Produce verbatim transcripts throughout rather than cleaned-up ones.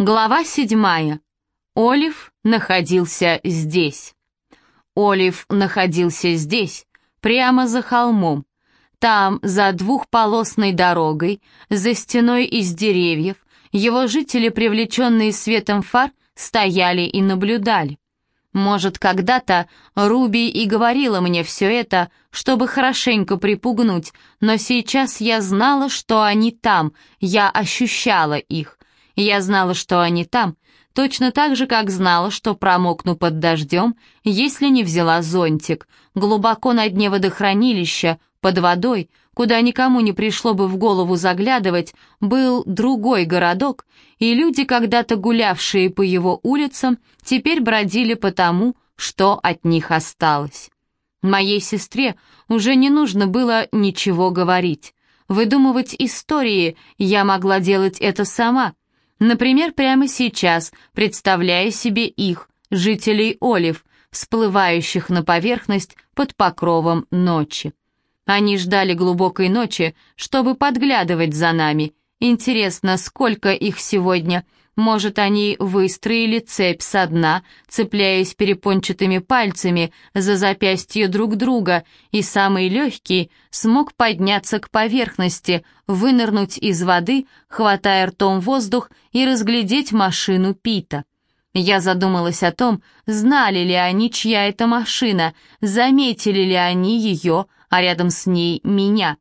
Глава седьмая. Олив находился здесь. Олив находился здесь, прямо за холмом. Там, за двухполосной дорогой, за стеной из деревьев, его жители, привлеченные светом фар, стояли и наблюдали. Может, когда-то Руби и говорила мне все это, чтобы хорошенько припугнуть, но сейчас я знала, что они там, я ощущала их. Я знала, что они там, точно так же, как знала, что промокну под дождем, если не взяла зонтик. Глубоко на дне водохранилища, под водой, куда никому не пришло бы в голову заглядывать, был другой городок, и люди, когда-то гулявшие по его улицам, теперь бродили по тому, что от них осталось. Моей сестре уже не нужно было ничего говорить. Выдумывать истории я могла делать это сама. Например, прямо сейчас, представляя себе их, жителей Олив, всплывающих на поверхность под покровом ночи. Они ждали глубокой ночи, чтобы подглядывать за нами. Интересно, сколько их сегодня? Может, они выстроили цепь со дна, цепляясь перепончатыми пальцами за запястье друг друга, и самый легкий смог подняться к поверхности, вынырнуть из воды, хватая ртом воздух и разглядеть машину Пита. Я задумалась о том, знали ли они, чья это машина, заметили ли они ее, а рядом с ней меня.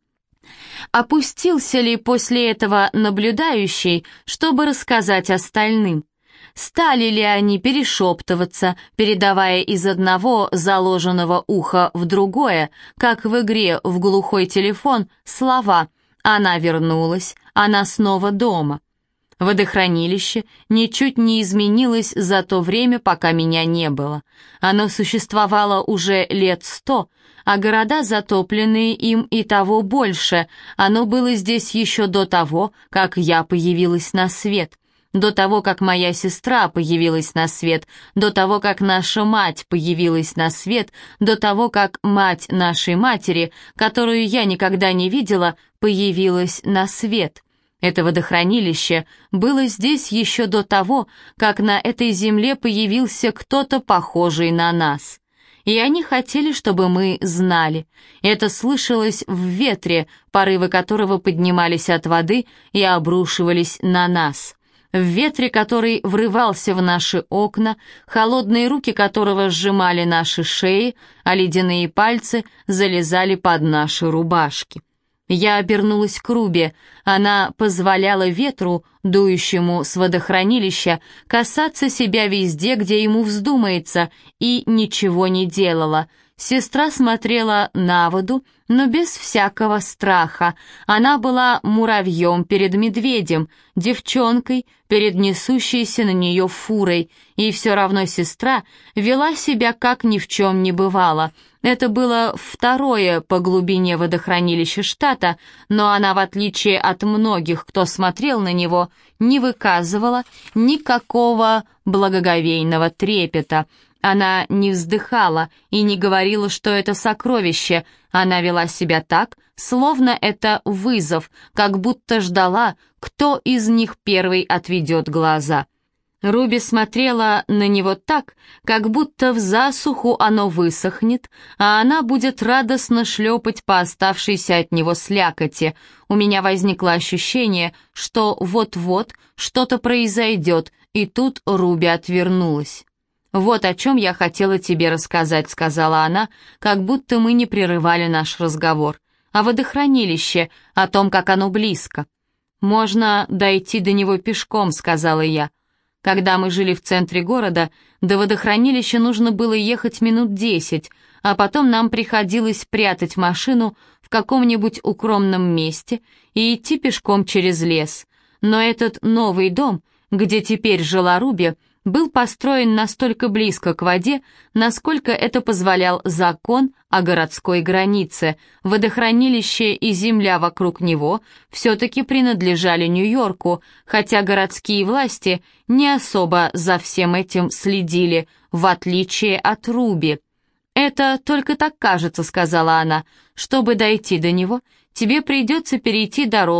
Опустился ли после этого наблюдающий, чтобы рассказать остальным? Стали ли они перешептываться, передавая из одного заложенного уха в другое, как в игре в глухой телефон, слова «Она вернулась», «Она снова дома». Водохранилище ничуть не изменилось за то время, пока меня не было. Оно существовало уже лет сто, а города, затопленные им, и того больше. Оно было здесь еще до того, как я появилась на свет, до того, как моя сестра появилась на свет, до того, как наша мать появилась на свет, до того, как мать нашей матери, которую я никогда не видела, появилась на свет. Это водохранилище было здесь еще до того, как на этой земле появился кто-то похожий на нас. И они хотели, чтобы мы знали. Это слышалось в ветре, порывы которого поднимались от воды и обрушивались на нас. В ветре, который врывался в наши окна, холодные руки которого сжимали наши шеи, а ледяные пальцы залезали под наши рубашки. Я обернулась к Руби. Она позволяла ветру, дующему с водохранилища, касаться себя везде, где ему вздумается, и ничего не делала. Сестра смотрела на воду, но без всякого страха. Она была муравьем перед медведем, девчонкой перед несущейся на нее фурой, и все равно сестра вела себя, как ни в чем не бывало. Это было второе по глубине водохранилища штата, но она, в отличие от многих, кто смотрел на него, не выказывала никакого благоговейного трепета. Она не вздыхала и не говорила, что это сокровище. Она вела себя так, словно это вызов, как будто ждала, кто из них первый отведет глаза. Руби смотрела на него так, как будто в засуху оно высохнет, а она будет радостно шлепать по оставшейся от него слякоти. У меня возникло ощущение, что вот-вот что-то произойдет, и тут Руби отвернулась. «Вот о чем я хотела тебе рассказать», — сказала она, как будто мы не прерывали наш разговор. «О водохранилище, о том, как оно близко». «Можно дойти до него пешком», — сказала я. Когда мы жили в центре города, до водохранилища нужно было ехать минут десять, а потом нам приходилось прятать машину в каком-нибудь укромном месте и идти пешком через лес. Но этот новый дом, где теперь жила Руби, был построен настолько близко к воде, насколько это позволял закон о городской границе. Водохранилище и земля вокруг него все-таки принадлежали Нью-Йорку, хотя городские власти не особо за всем этим следили, в отличие от Руби. «Это только так кажется», — сказала она. «Чтобы дойти до него, тебе придется перейти дорогу,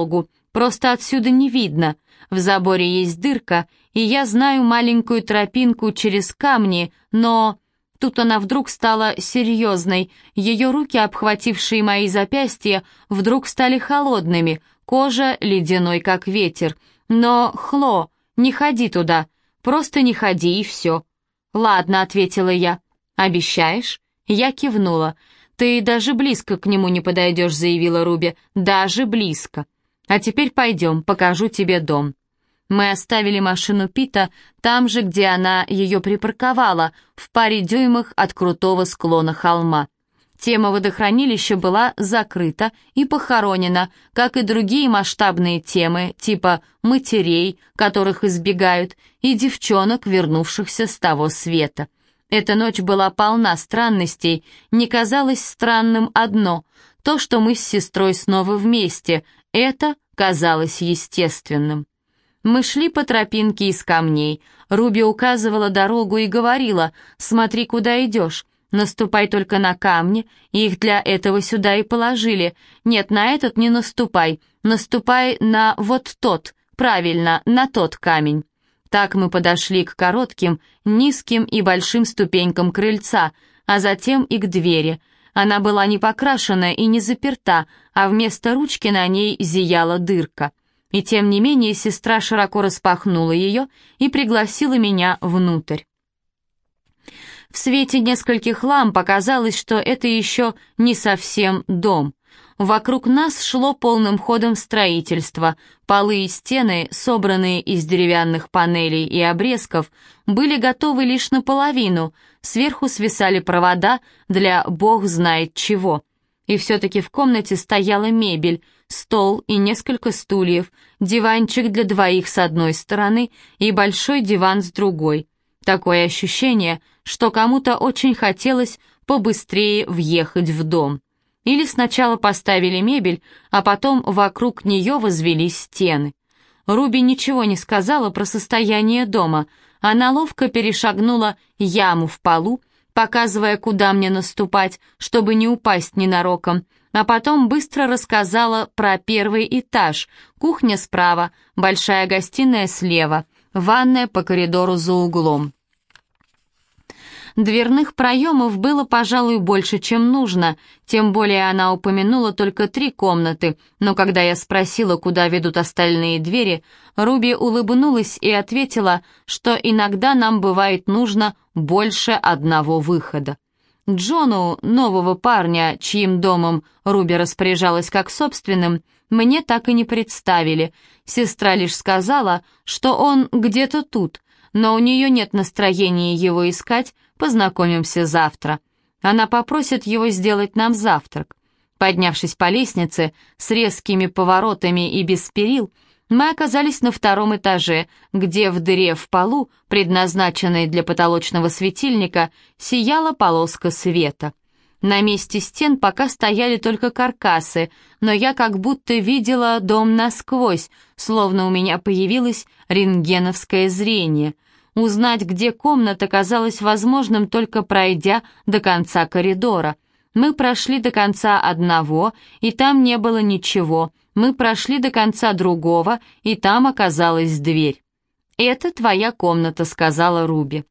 просто отсюда не видно. В заборе есть дырка, и я знаю маленькую тропинку через камни, но...» Тут она вдруг стала серьезной. Ее руки, обхватившие мои запястья, вдруг стали холодными, кожа ледяной, как ветер. «Но, Хло, не ходи туда, просто не ходи и все». «Ладно», — ответила я. «Обещаешь?» Я кивнула. «Ты даже близко к нему не подойдешь», — заявила Руби. «Даже близко. А теперь пойдем, покажу тебе дом». Мы оставили машину Пита там же, где она ее припарковала, в паре дюймах от крутого склона холма. Тема водохранилища была закрыта и похоронена, как и другие масштабные темы, типа матерей, которых избегают, и девчонок, вернувшихся с того света. Эта ночь была полна странностей, не казалось странным одно — то, что мы с сестрой снова вместе, это казалось естественным. Мы шли по тропинке из камней. Руби указывала дорогу и говорила: «Смотри, куда идешь. Наступай только на камни, их для этого сюда и положили. Нет, на этот не наступай. Наступай на вот тот, правильно, на тот камень». Так мы подошли к коротким, низким и большим ступенькам крыльца, а затем и к двери. Она была не покрашена и не заперта, а вместо ручки на ней зияла дырка. И тем не менее сестра широко распахнула ее и пригласила меня внутрь. В свете нескольких ламп показалось, что это еще не совсем дом. Вокруг нас шло полным ходом строительство. Полы и стены, собранные из деревянных панелей и обрезков, были готовы лишь наполовину, сверху свисали провода для бог знает чего. И все-таки в комнате стояла мебель, стол и несколько стульев, диванчик для двоих с одной стороны и большой диван с другой. Такое ощущение, что кому-то очень хотелось побыстрее въехать в дом. Или сначала поставили мебель, а потом вокруг нее возвели стены. Руби ничего не сказала про состояние дома. Она ловко перешагнула яму в полу, показывая, куда мне наступать, чтобы не упасть ненароком, а потом быстро рассказала про первый этаж, кухня справа, большая гостиная слева, ванная по коридору за углом. Дверных проемов было, пожалуй, больше, чем нужно, тем более она упомянула только три комнаты, но когда я спросила, куда ведут остальные двери, Руби улыбнулась и ответила, что иногда нам бывает нужно больше одного выхода. Джону, нового парня, чьим домом Руби распоряжалась как собственным, мне так и не представили. Сестра лишь сказала, что он где-то тут, но у нее нет настроения его искать, познакомимся завтра. Она попросит его сделать нам завтрак. Поднявшись по лестнице с резкими поворотами и без перил, мы оказались на втором этаже, где в дыре в полу, предназначенной для потолочного светильника, сияла полоска света. На месте стен пока стояли только каркасы, но я как будто видела дом насквозь, словно у меня появилось рентгеновское зрение. Узнать, где комната, казалось возможным, только пройдя до конца коридора. Мы прошли до конца одного, и там не было ничего. Мы прошли до конца другого, и там оказалась дверь. «Это твоя комната», — сказала Руби.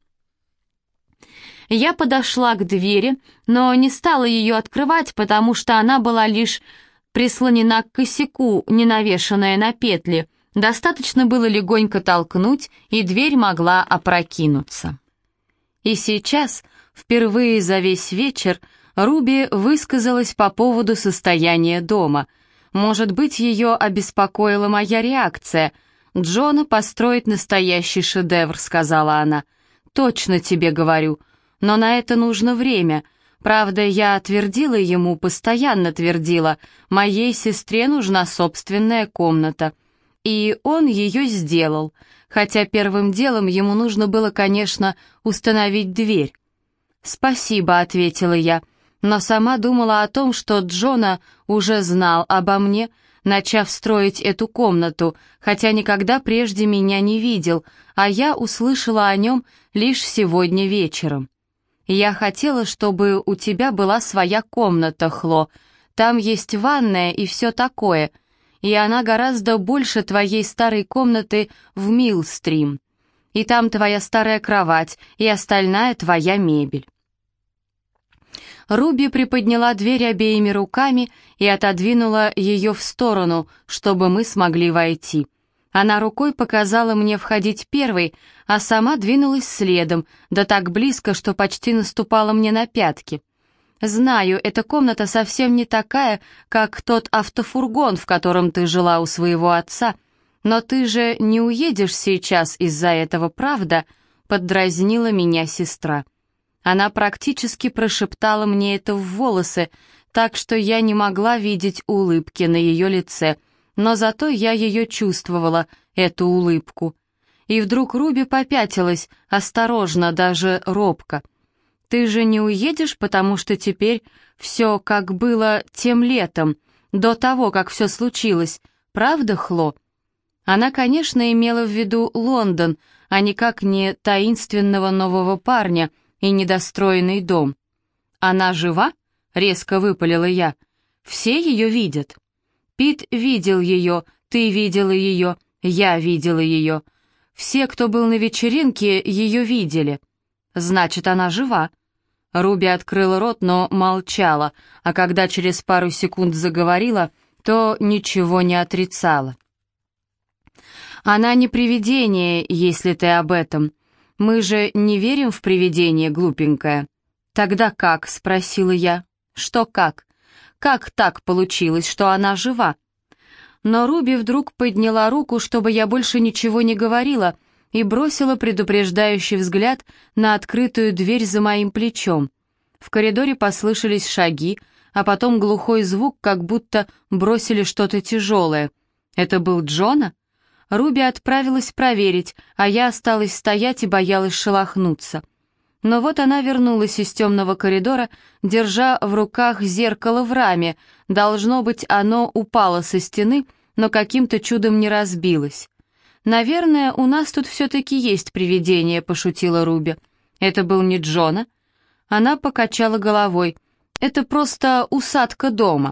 Я подошла к двери, но не стала ее открывать, потому что она была лишь прислонена к косяку, не навешанная на петли. Достаточно было легонько толкнуть, и дверь могла опрокинуться. И сейчас, впервые за весь вечер, Руби высказалась по поводу состояния дома. Может быть, ее обеспокоила моя реакция. «Джона построит настоящий шедевр», — сказала она. «Точно тебе говорю. Но на это нужно время. Правда, я твердила ему, постоянно твердила, моей сестре нужна собственная комната. И он ее сделал, хотя первым делом ему нужно было, конечно, установить дверь». «Спасибо», — ответила я, но сама думала о том, что Джона уже знал обо мне, начав строить эту комнату, хотя никогда прежде меня не видел, а я услышала о нем лишь сегодня вечером. «Я хотела, чтобы у тебя была своя комната, Хло. Там есть ванная и все такое. и она гораздо больше твоей старой комнаты в Милстрим. И там твоя старая кровать, и остальная твоя мебель». Руби приподняла дверь обеими руками и отодвинула ее в сторону, чтобы мы смогли войти. Она рукой показала мне входить первой, а сама двинулась следом, да так близко, что почти наступала мне на пятки. «Знаю, эта комната совсем не такая, как тот автофургон, в котором ты жила у своего отца, но ты же не уедешь сейчас из-за этого, правда?» — поддразнила меня сестра. Она практически прошептала мне это в волосы, так что я не могла видеть улыбки на ее лице, но зато я ее чувствовала, эту улыбку. И вдруг Руби попятилась, осторожно, даже робко. «Ты же не уедешь, потому что теперь все как было тем летом, до того, как все случилось, правда, Хло?» Она, конечно, имела в виду Лондон, а никак не таинственного нового парня и недостроенный дом. «Она жива?» — резко выпалила я. «Все ее видят». «Пит видел ее, ты видела ее, я видела ее. Все, кто был на вечеринке, ее видели. Значит, она жива». Руби открыла рот, но молчала, а когда через пару секунд заговорила, то ничего не отрицала. «Она не привидение, если ты об этом. Мы же не верим в привидения, глупенькая». «Тогда как?» — спросила я. «Что как? Как так получилось, что она жива?» Но Руби вдруг подняла руку, чтобы я больше ничего не говорила, и бросила предупреждающий взгляд на открытую дверь за моим плечом. В коридоре послышались шаги, а потом глухой звук, как будто бросили что-то тяжелое. Это был Джона? Руби отправилась проверить, а я осталась стоять и боялась шелохнуться. Но вот она вернулась из темного коридора, держа в руках зеркало в раме. Должно быть, оно упало со стены, но каким-то чудом не разбилось. «Наверное, у нас тут все-таки есть привидение», — пошутила Руби. «Это был не Джона?» Она покачала головой. «Это просто усадка дома».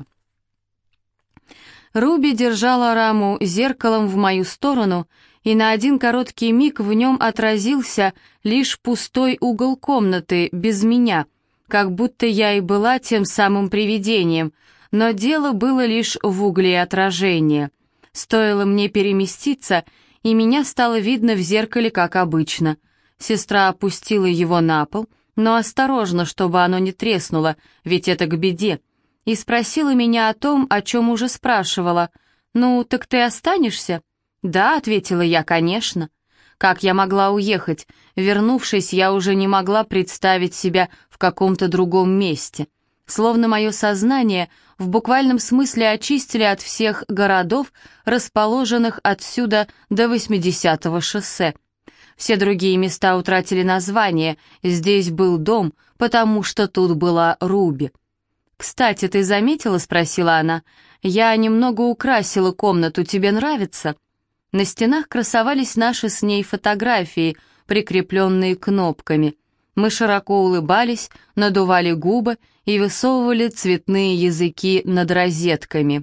Руби держала раму зеркалом в мою сторону, и на один короткий миг в нем отразился лишь пустой угол комнаты, без меня, как будто я и была тем самым привидением, но дело было лишь в угле отражения. Стоило мне переместиться, и меня стало видно в зеркале, как обычно. Сестра опустила его на пол, но осторожно, чтобы оно не треснуло, ведь это к беде, и спросила меня о том, о чем уже спрашивала. «Ну, так ты останешься?» «Да», — ответила я, — «конечно». Как я могла уехать? Вернувшись, я уже не могла представить себя в каком-то другом месте. Словно мое сознание в буквальном смысле очистили от всех городов, расположенных отсюда до восьмидесятого шоссе. Все другие места утратили название, здесь был дом, потому что тут была Руби. «Кстати, ты заметила?» — спросила она. «Я немного украсила комнату, тебе нравится?» На стенах красовались наши с ней фотографии, прикрепленные кнопками. Мы широко улыбались, надували губы и высовывали цветные языки над розетками.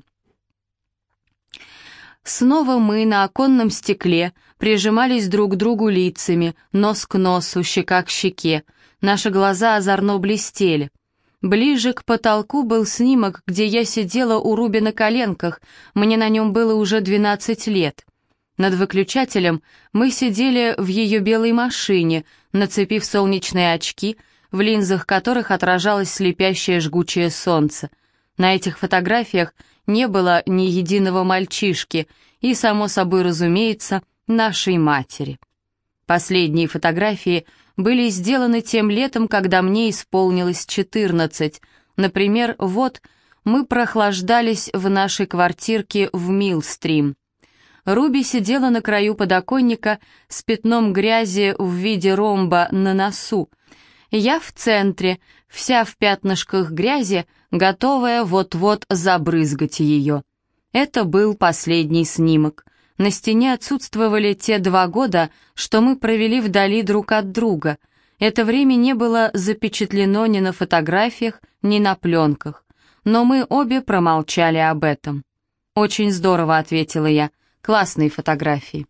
Снова мы на оконном стекле прижимались друг к другу лицами, нос к носу, щека к щеке. Наши глаза озорно блестели. Ближе к потолку был снимок, где я сидела у Руби на коленках, мне на нем было уже двенадцать лет. Над выключателем мы сидели в ее белой машине, нацепив солнечные очки, в линзах которых отражалось слепящее жгучее солнце. На этих фотографиях не было ни единого мальчишки и, само собой разумеется, нашей матери. Последние фотографии были сделаны тем летом, когда мне исполнилось четырнадцать. Например, вот мы прохлаждались в нашей квартирке в Милстрим. Руби сидела на краю подоконника с пятном грязи в виде ромба на носу. Я в центре, вся в пятнышках грязи, готовая вот-вот забрызгать ее. Это был последний снимок. На стене отсутствовали те два года, что мы провели вдали друг от друга. Это время не было запечатлено ни на фотографиях, ни на пленках. Но мы обе промолчали об этом. «Очень здорово», — ответила я. «Классные фотографии».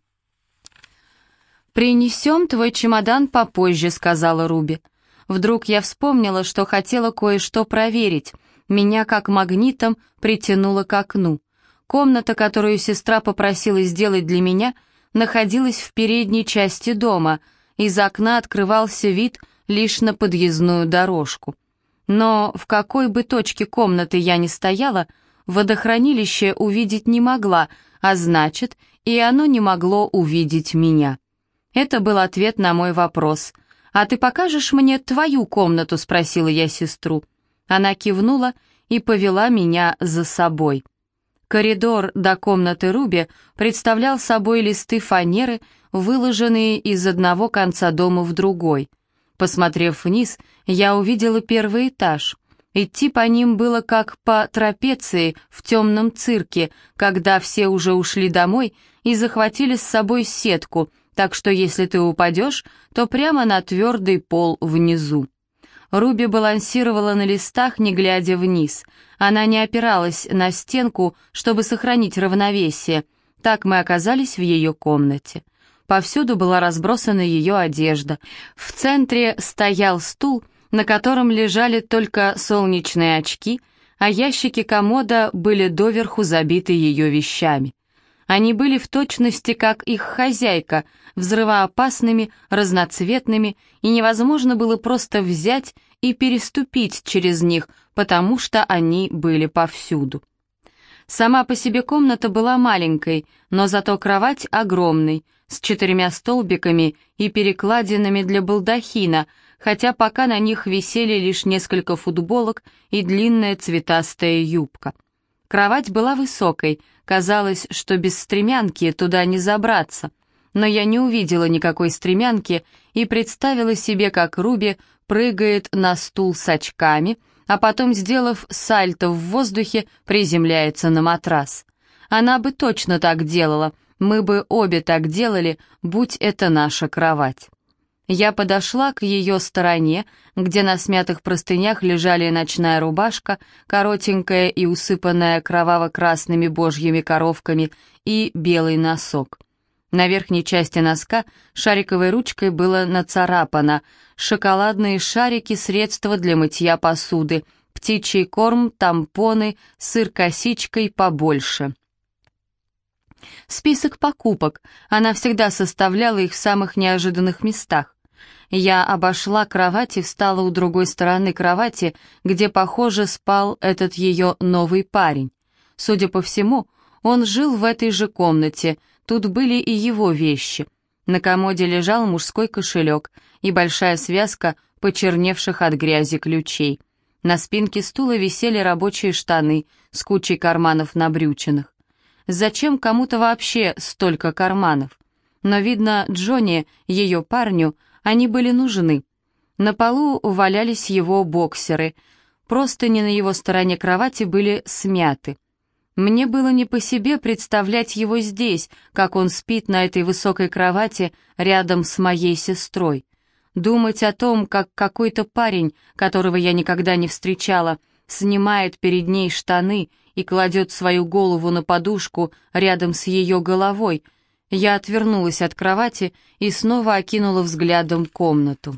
«Принесем твой чемодан попозже», — сказала Руби. Вдруг я вспомнила, что хотела кое-что проверить. Меня как магнитом притянуло к окну. Комната, которую сестра попросила сделать для меня, находилась в передней части дома. Из окна открывался вид лишь на подъездную дорожку. Но в какой бы точке комнаты я ни стояла, водохранилище увидеть не могла, а значит, и оно не могло увидеть меня. Это был ответ на мой вопрос. «А ты покажешь мне твою комнату?» — спросила я сестру. Она кивнула и повела меня за собой. Коридор до комнаты Руби представлял собой листы фанеры, выложенные из одного конца дома в другой. Посмотрев вниз, я увидела первый этаж. Идти по ним было как по трапеции в темном цирке, когда все уже ушли домой и захватили с собой сетку, так что если ты упадешь, то прямо на твердый пол внизу. Руби балансировала на листах, не глядя вниз. Она не опиралась на стенку, чтобы сохранить равновесие. Так мы оказались в ее комнате. Повсюду была разбросана ее одежда. В центре стоял стул, на котором лежали только солнечные очки, а ящики комода были доверху забиты ее вещами. Они были в точности как их хозяйка, взрывоопасными, разноцветными, и невозможно было просто взять и переступить через них, потому что они были повсюду. Сама по себе комната была маленькой, но зато кровать огромной, с четырьмя столбиками и перекладинами для балдахина, хотя пока на них висели лишь несколько футболок и длинная цветастая юбка. Кровать была высокой, казалось, что без стремянки туда не забраться, но я не увидела никакой стремянки и представила себе, как Руби прыгает на стул с очками, а потом, сделав сальто в воздухе, приземляется на матрас. Она бы точно так делала, мы бы обе так делали, будь это наша кровать. Я подошла к ее стороне, где на смятых простынях лежали ночная рубашка, коротенькая и усыпанная кроваво-красными божьими коровками, и белый носок. На верхней части носка шариковой ручкой было нацарапано «Шоколадные шарики, средства для мытья посуды, птичий корм, тампоны, сыр косичкой побольше». Список покупок, она всегда составляла их в самых неожиданных местах. Я обошла кровать и встала у другой стороны кровати, где, похоже, спал этот ее новый парень. Судя по всему, он жил в этой же комнате, тут были и его вещи. На комоде лежал мужской кошелек и большая связка почерневших от грязи ключей. На спинке стула висели рабочие штаны с кучей карманов на брючинах. Зачем кому-то вообще столько карманов? Но, видно, Джонни, ее парню, они были нужны. На полу валялись его боксеры. Простыни на его стороне кровати были смяты. Мне было не по себе представлять его здесь, как он спит на этой высокой кровати рядом с моей сестрой. Думать о том, как какой-то парень, которого я никогда не встречала, снимает перед ней штаны и кладет свою голову на подушку рядом с ее головой. Я отвернулась от кровати и снова окинула взглядом комнату.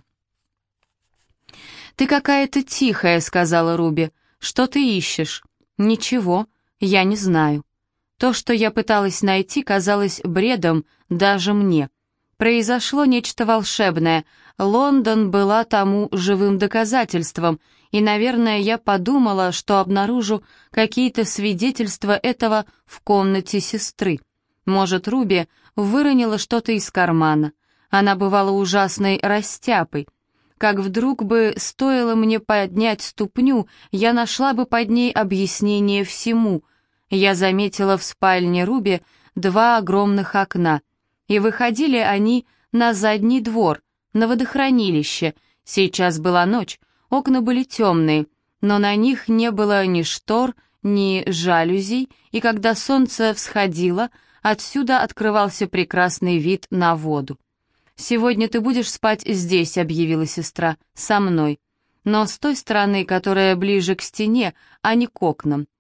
«Ты какая-то тихая», — сказала Руби. «Что ты ищешь?» «Ничего, я не знаю». То, что я пыталась найти, казалось бредом даже мне. Произошло нечто волшебное. Лондон была тому живым доказательством, и, наверное, я подумала, что обнаружу какие-то свидетельства этого в комнате сестры. Может, Руби выронила что-то из кармана. Она бывала ужасной растяпой. Как вдруг бы стоило мне поднять ступню, я нашла бы под ней объяснение всему. Я заметила в спальне Руби два огромных окна, и выходили они на задний двор, на водохранилище. Сейчас была ночь, окна были темные, но на них не было ни штор, ни жалюзей, и когда солнце всходило, отсюда открывался прекрасный вид на воду. «Сегодня ты будешь спать здесь», — объявила сестра, — «со мной. Но с той стороны, которая ближе к стене, а не к окнам.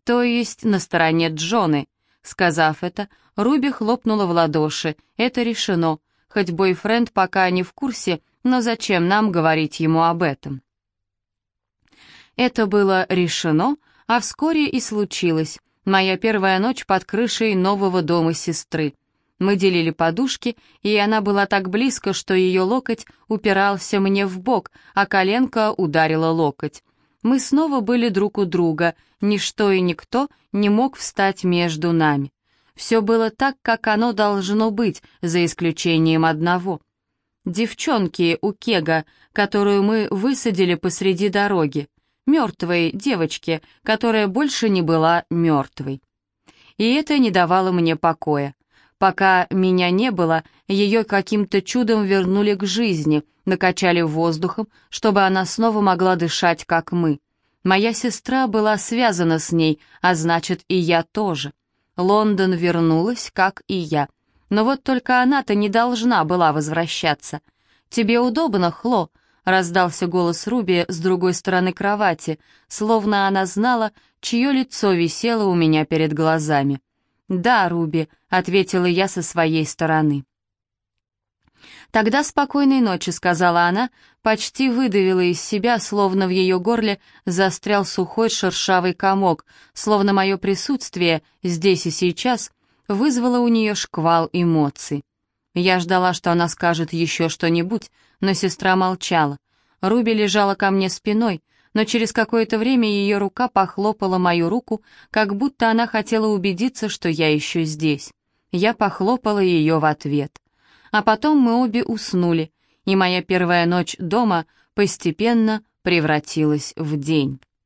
то есть на стороне Джоны. Сказав это, Руби хлопнула в ладоши. Это решено. Хоть бойфренд пока не в курсе, но зачем нам говорить ему об этом? Это было решено, а вскоре и случилось. Моя первая ночь под крышей нового дома сестры. Мы делили подушки, и она была так близко, что ее локоть упирался мне в бок, а коленка ударила локоть. Мы снова были друг у друга, ничто и никто не мог встать между нами. Все было так, как оно должно быть, за исключением одного. Девчонки у Кега, которую мы высадили посреди дороги. Мертвой девочке, которая больше не была мертвой. И это не давало мне покоя. Пока меня не было, ее каким-то чудом вернули к жизни, накачали воздухом, чтобы она снова могла дышать, как мы. Моя сестра была связана с ней, а значит, и я тоже. Лондон вернулась, как и я. Но вот только она-то не должна была возвращаться. «Тебе удобно, Хло?» — раздался голос Руби с другой стороны кровати, словно она знала, чье лицо висело у меня перед глазами. «Да, Руби», — ответила я со своей стороны. «Тогда спокойной ночи», — сказала она, почти выдавила из себя, словно в ее горле застрял сухой шершавый комок, словно мое присутствие здесь и сейчас вызвало у нее шквал эмоций. Я ждала, что она скажет еще что-нибудь, но сестра молчала. Руби лежала ко мне спиной, но через какое-то время ее рука похлопала мою руку, как будто она хотела убедиться, что я еще здесь. Я похлопала ее в ответ. А потом мы обе уснули, и моя первая ночь дома постепенно превратилась в день.